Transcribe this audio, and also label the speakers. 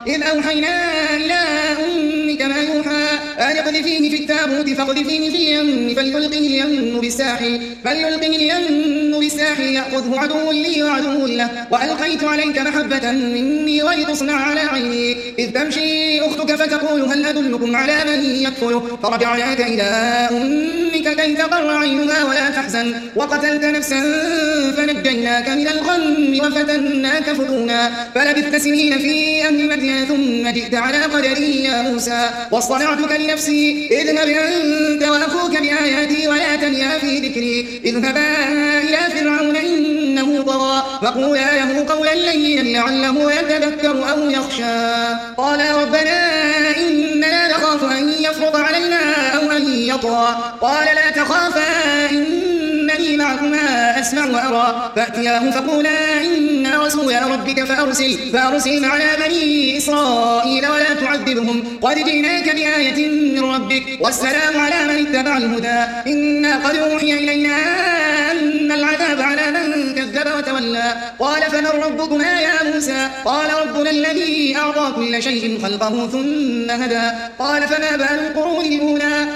Speaker 1: إذ أوحينا إلى أمك ما يوحى أن اقذفيه في التابوت فاقذفيه في اليم فليلقه اليم بالساحل يأخذه عدو لي وعدو له وألقيت عليك محبة مني ولتصنع على عيني إذ تمشي أختك فتقول هل أدلكم على من يكفله فرجعناك إلى أمك كي تقر عينها ولا تحزن وقتلت نفسا فنجيناك من الغم وفتناك فتونا فلبثت سنين في أهل مدين ثم جئت على قدري يا موسى واصطنعتك لنفسي اذهب أنت وأخوك بآياتي ولا تنيا في ذكري اذهبا إلى فرعون إنه طغى فقولا له قولا لينا لعله يتذكر أو يخشى قال ربنا إننا نخاف أن يفرط علينا أو أن يطغى قال لا تخافا إنني معكما أسمع وأرى فأتياه فقولا إنا رسول ربك فأرسل معنا بني إسرائيل ولا تعذبهم قد جئناك بآية من ربك والسلام على من اتبع الهدى إنا قد أوحي إلينا أن العذاب على من كذب وتولى قال فمن ربكما يا موسى قال ربنا الذي أعطى كل شيء خلقه ثم هدى قال فما بال القرون الأولى